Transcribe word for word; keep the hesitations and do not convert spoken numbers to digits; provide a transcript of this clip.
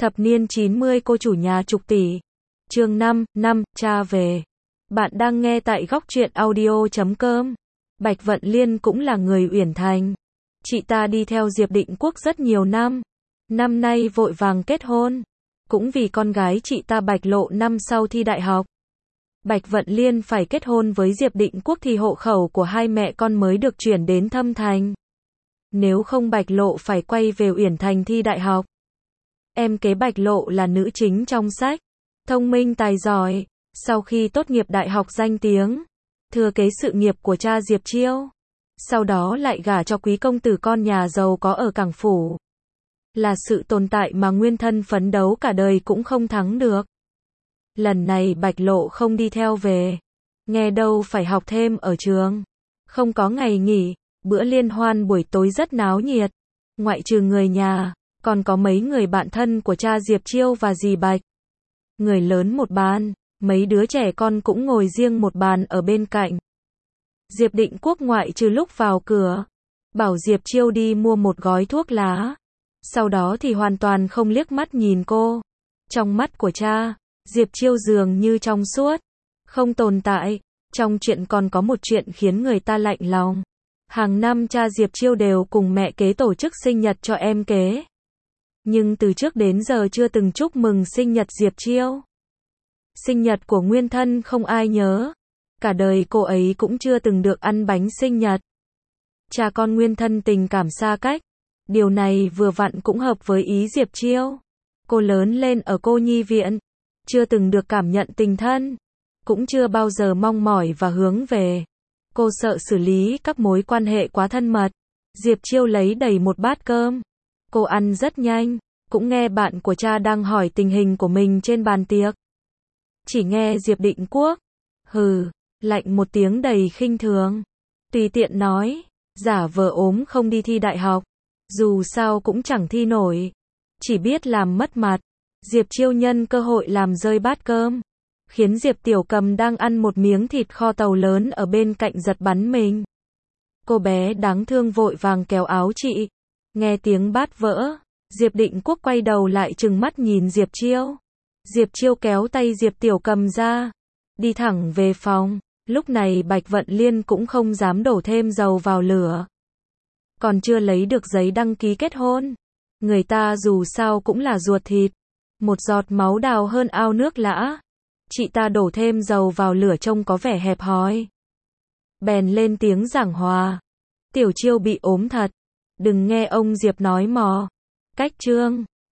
Thập niên chín mươi cô chủ nhà chục tỷ. Chương năm, năm, cha về. Bạn đang nghe tại góc truyện audio chấm com. Bạch Vận Liên cũng là người Uyển Thành. Chị ta đi theo Diệp Định Quốc rất nhiều năm. Năm nay vội vàng kết hôn. Cũng vì con gái chị ta Bạch Lộ năm sau thi đại học. Bạch Vận Liên phải kết hôn với Diệp Định Quốc thì hộ khẩu của hai mẹ con mới được chuyển đến Thâm Thành. Nếu không Bạch Lộ phải quay về Uyển Thành thi đại học. Em kế Bạch Lộ là nữ chính trong sách, thông minh tài giỏi, sau khi tốt nghiệp đại học danh tiếng, thừa kế sự nghiệp của cha Diệp Chiêu, sau đó lại gả cho quý công tử con nhà giàu có ở Cảng Phủ. Là sự tồn tại mà nguyên thân phấn đấu cả đời cũng không thắng được. Lần này Bạch Lộ không đi theo về, nghe đâu phải học thêm ở trường, không có ngày nghỉ, bữa liên hoan buổi tối rất náo nhiệt, ngoại trừ người nhà, còn có mấy người bạn thân của cha Diệp Chiêu và dì Bạch. Người lớn một bàn, mấy đứa trẻ con cũng ngồi riêng một bàn ở bên cạnh. Diệp Định Quốc ngoại trừ lúc vào cửa, bảo Diệp Chiêu đi mua một gói thuốc lá. Sau đó thì hoàn toàn không liếc mắt nhìn cô. Trong mắt của cha, Diệp Chiêu dường như trong suốt, không tồn tại. Trong chuyện còn có một chuyện khiến người ta lạnh lòng. Hàng năm cha Diệp Chiêu đều cùng mẹ kế tổ chức sinh nhật cho em kế. Nhưng từ trước đến giờ chưa từng chúc mừng sinh nhật Diệp Chiêu. Sinh nhật của nguyên thân không ai nhớ. Cả đời cô ấy cũng chưa từng được ăn bánh sinh nhật. Cha con nguyên thân tình cảm xa cách. Điều này vừa vặn cũng hợp với ý Diệp Chiêu. Cô lớn lên ở cô nhi viện, chưa từng được cảm nhận tình thân, cũng chưa bao giờ mong mỏi và hướng về. Cô sợ xử lý các mối quan hệ quá thân mật. Diệp Chiêu lấy đầy một bát cơm. Cô ăn rất nhanh, cũng nghe bạn của cha đang hỏi tình hình của mình trên bàn tiệc. Chỉ nghe Diệp Định Quốc, hừ, lạnh một tiếng đầy khinh thường. Tùy tiện nói, giả vờ ốm không đi thi đại học. Dù sao cũng chẳng thi nổi. Chỉ biết làm mất mặt. Diệp Chiêu nhân cơ hội làm rơi bát cơm. Khiến Diệp Tiểu Cầm đang ăn một miếng thịt kho tàu lớn ở bên cạnh giật bắn mình. Cô bé đáng thương vội vàng kéo áo chị. Nghe tiếng bát vỡ, Diệp Định Quốc quay đầu lại trừng mắt nhìn Diệp Chiêu. Diệp Chiêu kéo tay Diệp Tiểu Cầm ra, đi thẳng về phòng. Lúc này Bạch Vận Liên cũng không dám đổ thêm dầu vào lửa. Còn chưa lấy được giấy đăng ký kết hôn. Người ta dù sao cũng là ruột thịt. Một giọt máu đào hơn ao nước lã. Chị ta đổ thêm dầu vào lửa trông có vẻ hẹp hòi. Bèn lên tiếng giảng hòa. Tiểu Chiêu bị ốm thật. Đừng nghe ông Diệp nói mò. Cách trương.